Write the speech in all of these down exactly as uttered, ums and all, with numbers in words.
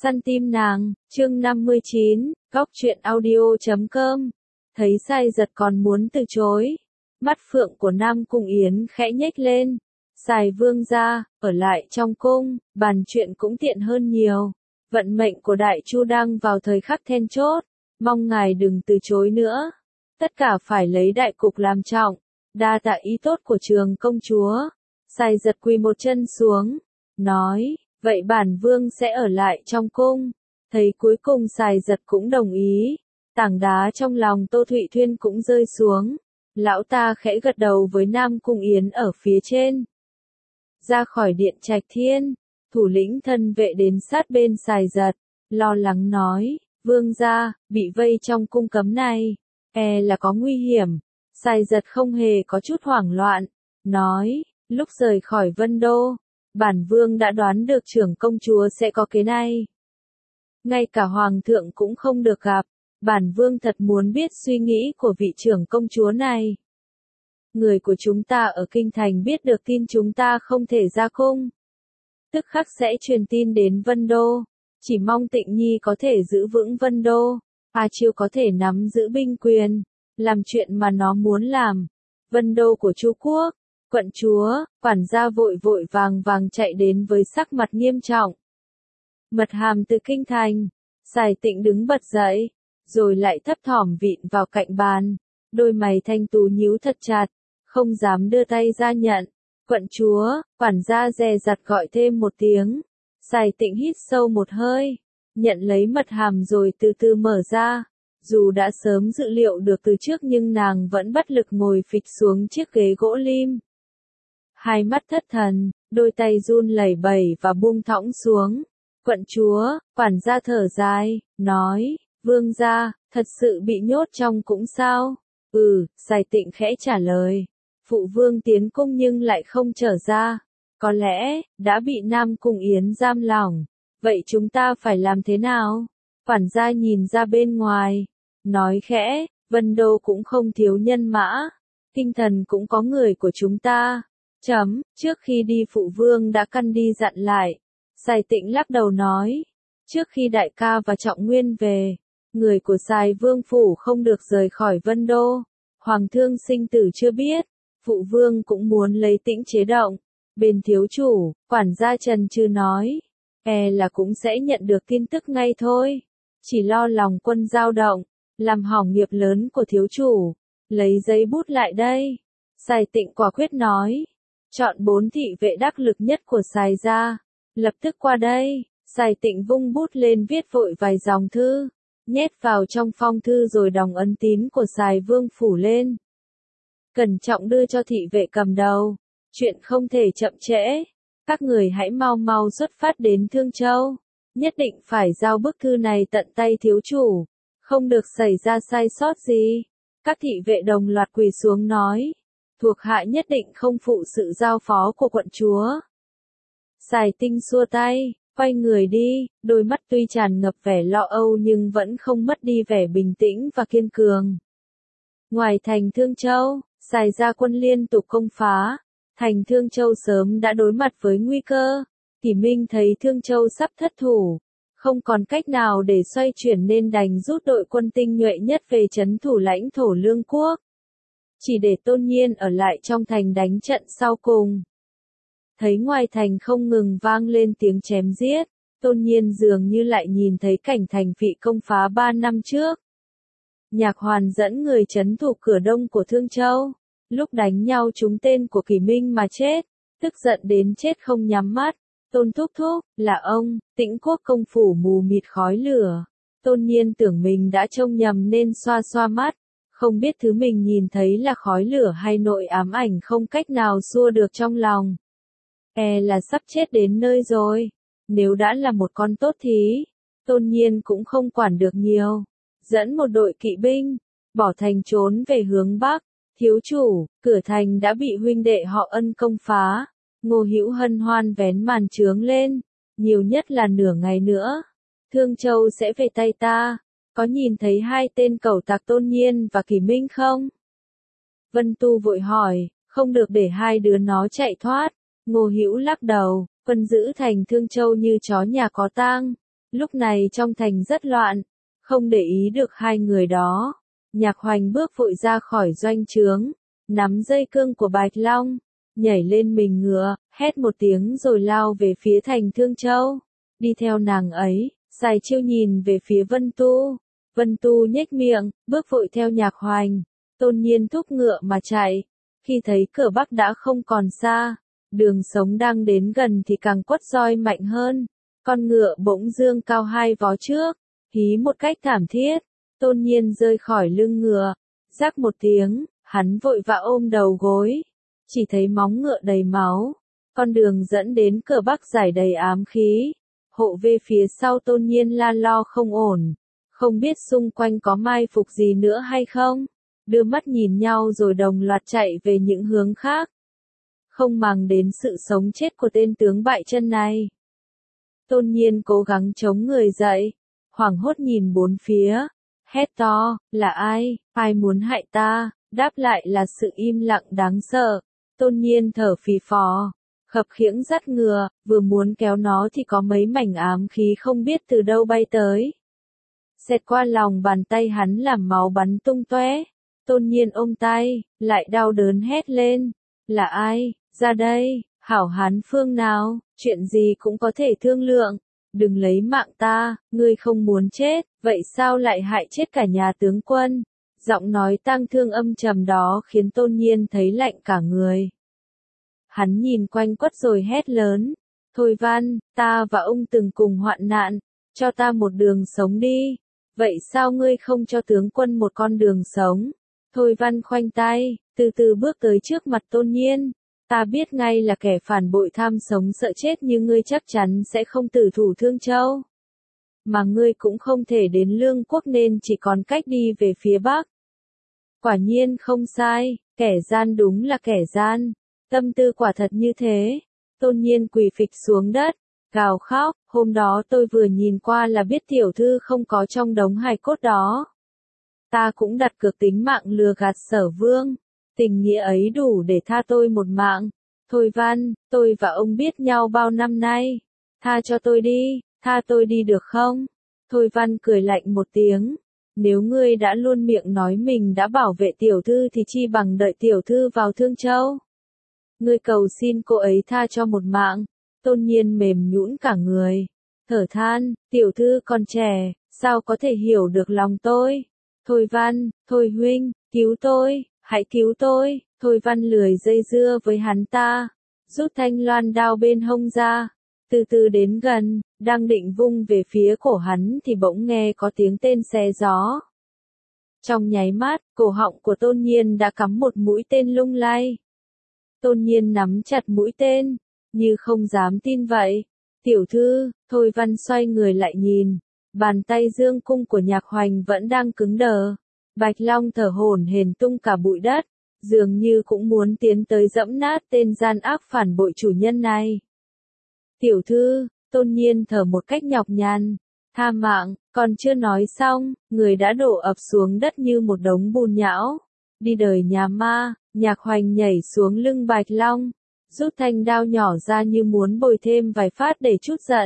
Săn tim nàng, chương năm mươi chín, góc truyện audio chấm com. Thấy Sai Giật còn muốn từ chối. Mắt phượng của Nam Cung Yến khẽ nhếch lên. Sai vương gia, ở lại trong cung, bàn chuyện cũng tiện hơn nhiều. Vận mệnh của Đại Chu đang vào thời khắc then chốt. Mong ngài đừng từ chối nữa. Tất cả phải lấy đại cục làm trọng. Đa tạ ý tốt của Trường công chúa. Sai Giật quỳ một chân xuống. Nói. Vậy bản vương sẽ ở lại trong cung. Thấy cuối cùng Sai Giật cũng đồng ý. Tảng đá trong lòng Tô Thụy Thuyên cũng rơi xuống. Lão ta khẽ gật đầu với Nam Cung Yến ở phía trên. Ra khỏi điện Trạch Thiên, thủ lĩnh thân vệ đến sát bên Sai Giật, lo lắng nói, vương gia, bị vây trong cung cấm này, e là có nguy hiểm. Sai Giật không hề có chút hoảng loạn, nói, lúc rời khỏi Vân Đô, bản vương đã đoán được trưởng công chúa sẽ có kế này. Ngay cả hoàng thượng cũng không được gặp, bản vương thật muốn biết suy nghĩ của vị trưởng công chúa này. Người của chúng ta ở kinh thành biết được tin chúng ta không thể ra cung, tức khắc sẽ truyền tin đến Vân Đô, chỉ mong Tịnh Nhi có thể giữ vững Vân Đô, A Chiêu có thể nắm giữ binh quyền, làm chuyện mà nó muốn làm. Vân Đô của Chu quốc, quận chúa, quản gia vội vội vàng vàng chạy đến với sắc mặt nghiêm trọng. Mật hàm từ kinh thành, Sài Tịnh đứng bật dậy, rồi lại thấp thỏm vịn vào cạnh bàn, đôi mày thanh tú nhíu thật chặt, không dám đưa tay ra nhận. Quận chúa, quản gia dè dặt gọi thêm một tiếng. Sài Tịnh hít sâu một hơi, nhận lấy mật hàm rồi từ từ mở ra. Dù đã sớm dự liệu được từ trước nhưng nàng vẫn bất lực ngồi phịch xuống chiếc ghế gỗ lim. Hai mắt thất thần, đôi tay run lẩy bẩy và buông thõng xuống. Quận chúa, quản gia thở dài, nói, vương gia, thật sự bị nhốt trong cũng sao? Ừ, Sài Tịnh khẽ trả lời. Phụ vương tiến cung nhưng lại không trở ra. Có lẽ, đã bị Nam Cung Yến giam lỏng. Vậy chúng ta phải làm thế nào? Quản gia nhìn ra bên ngoài, nói khẽ, Vân Đô cũng không thiếu nhân mã. Kinh thần cũng có người của chúng ta. Chấm, trước khi đi phụ vương đã căn đi dặn lại. Sài Tịnh lắc đầu nói, trước khi đại ca và Trọng Nguyên về, người của Sài vương phủ không được rời khỏi Vân Đô. Hoàng thương sinh tử chưa biết, phụ vương cũng muốn lấy Tĩnh chế động. Bên thiếu chủ, quản gia Trần Trư nói, e là cũng sẽ nhận được tin tức ngay thôi. Chỉ lo lòng quân dao động, làm hỏng nghiệp lớn của thiếu chủ. Lấy giấy bút lại đây. Sài Tịnh quả quyết nói, chọn bốn thị vệ đắc lực nhất của Sài gia. Lập tức qua đây. Sài Tịnh vung bút lên viết vội vài dòng thư, nhét vào trong phong thư rồi đóng ấn tín của Sài vương phủ lên. Cẩn trọng đưa cho thị vệ cầm đầu. Chuyện không thể chậm trễ. Các người hãy mau mau xuất phát đến Thương Châu. Nhất định phải giao bức thư này tận tay thiếu chủ. Không được xảy ra sai sót gì. Các thị vệ đồng loạt quỳ xuống nói. Thuộc hạ nhất định không phụ sự giao phó của quận chúa. Sài Tinh xua tay, quay người đi, đôi mắt tuy tràn ngập vẻ lo âu nhưng vẫn không mất đi vẻ bình tĩnh và kiên cường. Ngoài thành Thương Châu, Sài gia quân liên tục công phá. Thành Thương Châu sớm đã đối mặt với nguy cơ. Kỷ Minh thấy Thương Châu sắp thất thủ, không còn cách nào để xoay chuyển nên đành rút đội quân tinh nhuệ nhất về trấn thủ lãnh thổ Lương Quốc. Chỉ để Tôn Nhiên ở lại trong thành đánh trận sau cùng. Thấy ngoài thành không ngừng vang lên tiếng chém giết, Tôn Nhiên dường như lại nhìn thấy cảnh thành bị công phá ba năm trước. Nhạc Hoàn dẫn người trấn thủ cửa đông của Thương Châu. Lúc đánh nhau trúng tên của Kỷ Minh mà chết, tức giận đến chết không nhắm mắt. Tôn thúc thúc, là ông, Tĩnh quốc công phủ mù mịt khói lửa. Tôn Nhiên tưởng mình đã trông nhầm nên xoa xoa mắt, không biết thứ mình nhìn thấy là khói lửa hay nội ám ảnh không cách nào xua được trong lòng. E là sắp chết đến nơi rồi. Nếu đã là một con tốt thí, Tôn Nhiên cũng không quản được nhiều. Dẫn một đội kỵ binh, bỏ thành trốn về hướng Bắc. Thiếu chủ, cửa thành đã bị huynh đệ họ Ân công phá. Ngô Hữu hân hoan vén màn trướng lên. Nhiều nhất là nửa ngày nữa. Thương Châu sẽ về tay ta. Có nhìn thấy hai tên cẩu tặc Tôn Nhiên và Kỷ Minh không? Vân Tu vội hỏi, không được để hai đứa nó chạy thoát. Ngô Hữu lắc đầu, quân giữ thành Thương Châu như chó nhà có tang. Lúc này trong thành rất loạn, không để ý được hai người đó. Nhạc Hoành bước vội ra khỏi doanh trướng, nắm dây cương của Bạch Long, nhảy lên mình ngựa, hét một tiếng rồi lao về phía thành Thương Châu. Đi theo nàng ấy, Sài Chiêu nhìn về phía Vân Tu. Vân Tu nhếch miệng, bước vội theo Nhạc Hoành. Tôn Nhiên thúc ngựa mà chạy. Khi thấy cửa Bắc đã không còn xa, Đường Sống đang đến gần thì càng quất roi mạnh hơn. Con ngựa bỗng dương cao hai vó trước, hí một cách thảm thiết. Tôn Nhiên rơi khỏi lưng ngựa, rắc một tiếng, hắn vội vã ôm đầu gối. Chỉ thấy móng ngựa đầy máu. Con đường dẫn đến cửa Bắc trải đầy ám khí. Hộ vệ phía sau Tôn Nhiên la lo không ổn. Không biết xung quanh có mai phục gì nữa hay không. Đưa mắt nhìn nhau rồi đồng loạt chạy về những hướng khác. Không màng đến sự sống chết của tên tướng bại chân này. Tôn Nhiên cố gắng chống người dậy. Hoảng hốt nhìn bốn phía. Hét to, là ai, ai muốn hại ta, đáp lại là sự im lặng đáng sợ. Tôn Nhiên thở phì phò, khập khiễng dắt ngựa, vừa muốn kéo nó thì có mấy mảnh ám khí không biết từ đâu bay tới. Xẹt qua lòng bàn tay hắn làm máu bắn tung tóe. Tôn Nhiên ôm tay, lại đau đớn hét lên. Là ai, ra đây, hảo hán phương nào, chuyện gì cũng có thể thương lượng. Đừng lấy mạng ta, ngươi không muốn chết, vậy sao lại hại chết cả nhà tướng quân? Giọng nói tang thương âm trầm đó khiến Tôn Nhiên thấy lạnh cả người. Hắn nhìn quanh quất rồi hét lớn. Thôi Văn, ta và ông từng cùng hoạn nạn, cho ta một đường sống đi. Vậy sao ngươi không cho tướng quân một con đường sống? Thôi Văn khoanh tay, từ từ bước tới trước mặt Tôn Nhiên. Ta biết ngay là kẻ phản bội tham sống sợ chết như ngươi chắc chắn sẽ không tử thủ Thương Châu. Mà ngươi cũng không thể đến Lương Quốc nên chỉ còn cách đi về phía Bắc. Quả nhiên không sai, kẻ gian đúng là kẻ gian. Tâm tư quả thật như thế. Tôn Nhiên quỳ phịch xuống đất, gào khóc, hôm đó tôi vừa nhìn qua là biết tiểu thư không có trong đống hài cốt đó. Ta cũng đặt cược tính mạng lừa gạt Sở Vương. Tình nghĩa ấy đủ để tha tôi một mạng. Thôi Văn, tôi và ông biết nhau bao năm nay. Tha cho tôi đi, tha tôi đi được không? Thôi Văn cười lạnh một tiếng. Nếu ngươi đã luôn miệng nói mình đã bảo vệ tiểu thư thì chi bằng đợi tiểu thư vào Thương Châu. Ngươi cầu xin cô ấy tha cho một mạng. Tôn Nhiên mềm nhũn cả người. Thở than, tiểu thư còn trẻ, sao có thể hiểu được lòng tôi? Thôi Văn, thôi huynh, cứu tôi. Hãy cứu tôi, Thôi Văn lười dây dưa với hắn ta, rút thanh loan đao bên hông ra, từ từ đến gần, đang định vung về phía cổ hắn thì bỗng nghe có tiếng tên xé gió. Trong nháy mắt, cổ họng của Tôn Nhiên đã cắm một mũi tên lung lay. Tôn Nhiên nắm chặt mũi tên, như không dám tin vậy. Tiểu thư, Thôi Văn xoay người lại nhìn, bàn tay dương cung của Nhạc Hoành vẫn đang cứng đờ. Bạch Long thở hổn hển tung cả bụi đất, dường như cũng muốn tiến tới dẫm nát tên gian ác phản bội chủ nhân này. Tiểu thư, Tôn Nhiên thở một cách nhọc nhằn, tha mạng, còn chưa nói xong, người đã đổ ập xuống đất như một đống bùn nhão. Đi đời nhà ma, Nhạc Hoành nhảy xuống lưng Bạch Long, rút thanh đao nhỏ ra như muốn bồi thêm vài phát để trút giận.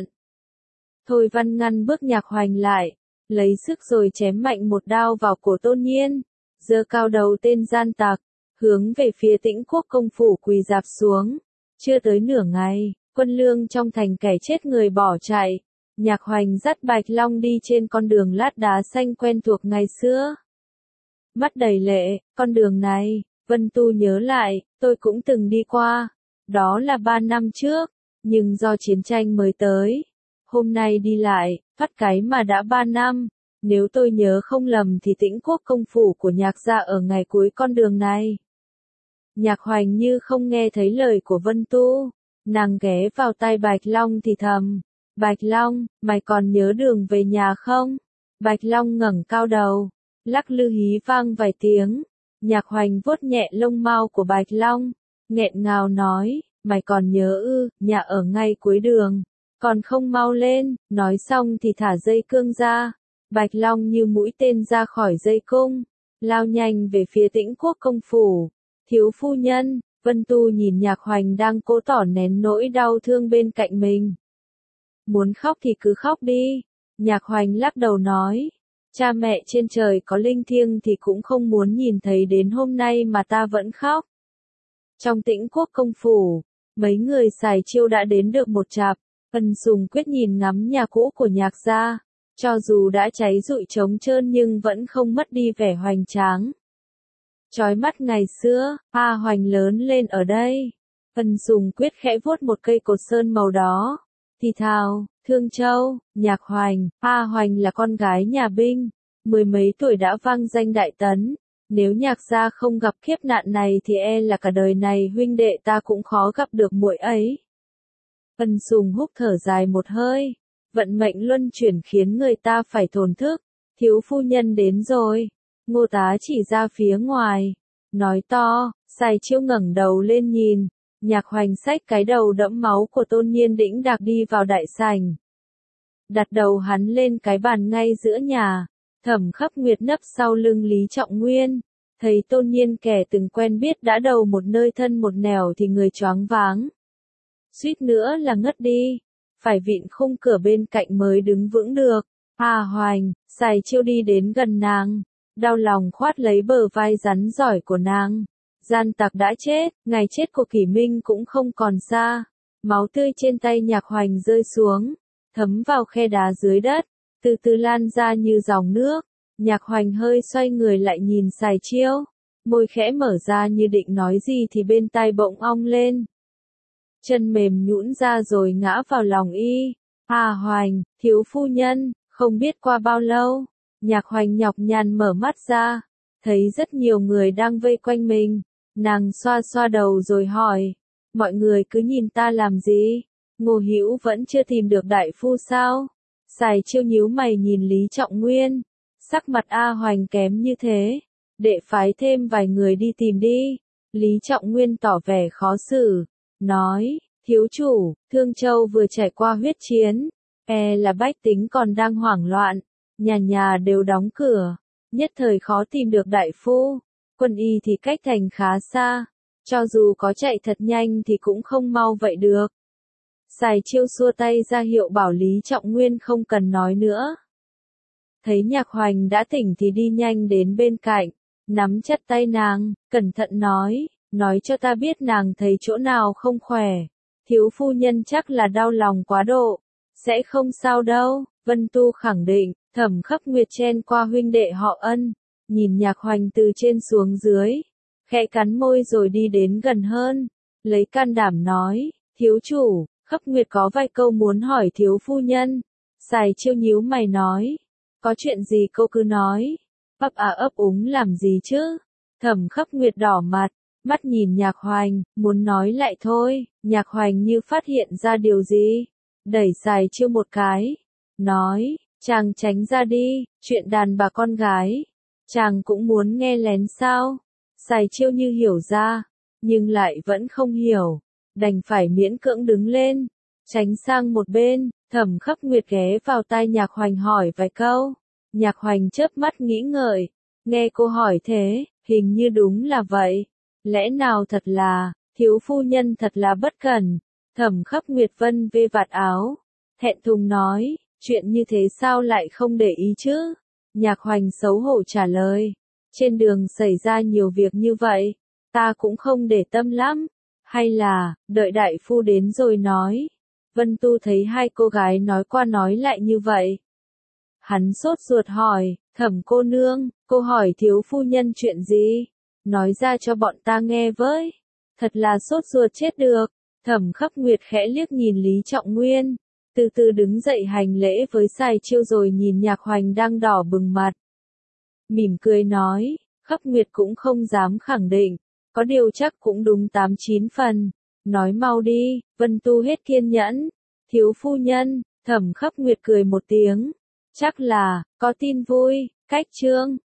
Thôi Văn ngăn bước Nhạc Hoành lại. Lấy sức rồi chém mạnh một đao vào cổ Tôn Nhiên, giơ cao đầu tên gian tặc, hướng về phía Tĩnh Quốc công phủ quỳ rạp xuống. Chưa tới nửa ngày, quân lương trong thành kẻ chết người bỏ chạy. Nhạc Hoành dắt Bạch Long đi trên con đường lát đá xanh quen thuộc ngày xưa. Mắt đầy lệ, con đường này, Vân Tu nhớ lại, tôi cũng từng đi qua. Đó là ba năm trước, nhưng do chiến tranh mới tới. Hôm nay đi lại, phát cái mà đã ba năm, nếu tôi nhớ không lầm thì Tĩnh Quốc công phủ của Nhạc gia ở ngày cuối con đường này. Nhạc Hoành như không nghe thấy lời của Vân Tu, nàng ghé vào tai Bạch Long thì thầm, Bạch Long, mày còn nhớ đường về nhà không? Bạch Long ngẩng cao đầu, lắc lư hí vang vài tiếng, Nhạc Hoành vuốt nhẹ lông mao của Bạch Long, nghẹn ngào nói, mày còn nhớ ư, nhà ở ngay cuối đường. Còn không mau lên, nói xong thì thả dây cương ra. Bạch Long như mũi tên ra khỏi dây cung, lao nhanh về phía Tĩnh Quốc công phủ. Thiếu phu nhân, Vân Tu nhìn Nhạc Hoành đang cố tỏ nén nỗi đau thương bên cạnh mình. Muốn khóc thì cứ khóc đi, Nhạc Hoành lắc đầu nói, cha mẹ trên trời có linh thiêng thì cũng không muốn nhìn thấy đến hôm nay mà ta vẫn khóc. Trong Tĩnh Quốc công phủ, mấy người xài chiêu đã đến được một chạp, Ân Sùng Quyết nhìn ngắm nhà cũ của Nhạc gia, cho dù đã cháy rụi trống trơn nhưng vẫn không mất đi vẻ hoành tráng. Chói mắt ngày xưa, A Hoành lớn lên ở đây. Ân Sùng Quyết khẽ vuốt một cây cột sơn màu đó, thì thào, Thương Châu, Nhạc Hoành, A Hoành là con gái nhà binh, mười mấy tuổi đã vang danh đại tấn. Nếu Nhạc gia không gặp kiếp nạn này thì e là cả đời này huynh đệ ta cũng khó gặp được muội ấy. Ân Sùng húc thở dài một hơi, vận mệnh luân chuyển khiến người ta phải thổn thức, thiếu phu nhân đến rồi. Ngô tá chỉ ra phía ngoài, nói to, Sài Chiêu ngẩng đầu lên nhìn, Nhạc Hoành xách cái đầu đẫm máu của Tôn Nhiên đĩnh đạc đi vào đại sảnh. Đặt đầu hắn lên cái bàn ngay giữa nhà. Thẩm Khắc Nguyệt nấp sau lưng Lý Trọng Nguyên, thấy Tôn Nhiên kẻ từng quen biết đã đầu một nơi thân một nẻo thì người choáng váng. Suýt nữa là ngất đi, phải vịn khung cửa bên cạnh mới đứng vững được. A Hoành, Sài Chiêu đi đến gần nàng, đau lòng khoát lấy bờ vai rắn giỏi của nàng. Gian tặc đã chết, ngày chết của Kỷ Minh cũng không còn xa. Máu tươi trên tay Nhạc Hoành rơi xuống, thấm vào khe đá dưới đất, từ từ lan ra như dòng nước. Nhạc Hoành hơi xoay người lại nhìn Sài Chiêu, môi khẽ mở ra như định nói gì thì bên tai bỗng ong lên. Chân mềm nhũn ra rồi ngã vào lòng y. A Hoành, thiếu phu nhân, không biết qua bao lâu, Nhạc Hoành nhọc nhằn mở mắt ra, thấy rất nhiều người đang vây quanh mình. Nàng xoa xoa đầu rồi hỏi, mọi người cứ nhìn ta làm gì? Ngô Hữu vẫn chưa tìm được đại phu sao? Sài Chiêu nhíu mày nhìn Lý Trọng Nguyên, sắc mặt A Hoành kém như thế, đệ phái thêm vài người đi tìm đi. Lý Trọng Nguyên tỏ vẻ khó xử, nói, thiếu chủ, Thương Châu vừa trải qua huyết chiến, e là bách tính còn đang hoảng loạn, nhà nhà đều đóng cửa, nhất thời khó tìm được đại phu, quân y thì cách thành khá xa, cho dù có chạy thật nhanh thì cũng không mau vậy được. Sài Chiêu xua tay ra hiệu bảo Lý Trọng Nguyên không cần nói nữa. Thấy Nhạc Hoành đã tỉnh thì đi nhanh đến bên cạnh, nắm chặt tay nàng, cẩn thận nói, nói cho ta biết nàng thấy chỗ nào không khỏe. Thiếu phu nhân chắc là đau lòng quá độ, sẽ không sao đâu. Vân Tu khẳng định. Thẩm Khắc Nguyệt chen qua huynh đệ họ Ân, nhìn Nhạc Hoành từ trên xuống dưới, khẽ cắn môi rồi đi đến gần hơn, lấy can đảm nói, thiếu chủ, Khắc Nguyệt có vài câu muốn hỏi thiếu phu nhân. Sài Chiêu nhíu mày nói, có chuyện gì cô cứ nói, ấp à ấp úng làm gì chứ? Thẩm Khắc Nguyệt đỏ mặt, mắt nhìn Nhạc Hoành, muốn nói lại thôi. Nhạc Hoành như phát hiện ra điều gì, đẩy Sài Chiêu một cái, nói, chàng tránh ra đi, chuyện đàn bà con gái, chàng cũng muốn nghe lén sao? Sài Chiêu như hiểu ra, nhưng lại vẫn không hiểu, đành phải miễn cưỡng đứng lên, tránh sang một bên. Thẩm Khắc Nguyệt ghé vào tai Nhạc Hoành hỏi vài câu. Nhạc Hoành chớp mắt nghĩ ngợi, nghe cô hỏi thế, hình như đúng là vậy. Lẽ nào thật là, thiếu phu nhân thật là bất cẩn. Thẩm Khắc Nguyệt vân vê vạt áo, thẹn thùng nói, chuyện như thế sao lại không để ý chứ? Nhạc Hoành xấu hổ trả lời, trên đường xảy ra nhiều việc như vậy, ta cũng không để tâm lắm, hay là, đợi đại phu đến rồi nói. Vân Tu thấy hai cô gái nói qua nói lại như vậy. Hắn sốt ruột hỏi, Thẩm cô nương, cô hỏi thiếu phu nhân chuyện gì? Nói ra cho bọn ta nghe với. Thật là sốt ruột chết được. Thẩm Khắc Nguyệt khẽ liếc nhìn Lý Trọng Nguyên, từ từ đứng dậy hành lễ với Sài Chiêu rồi nhìn Nhạc Hoành đang đỏ bừng mặt. Mỉm cười nói, Khắc Nguyệt cũng không dám khẳng định, có điều chắc cũng đúng tám chín phần. Nói mau đi. Vân Tu hết kiên nhẫn. Thiếu phu nhân. Thẩm Khắc Nguyệt cười một tiếng, chắc là có tin vui. Cách chương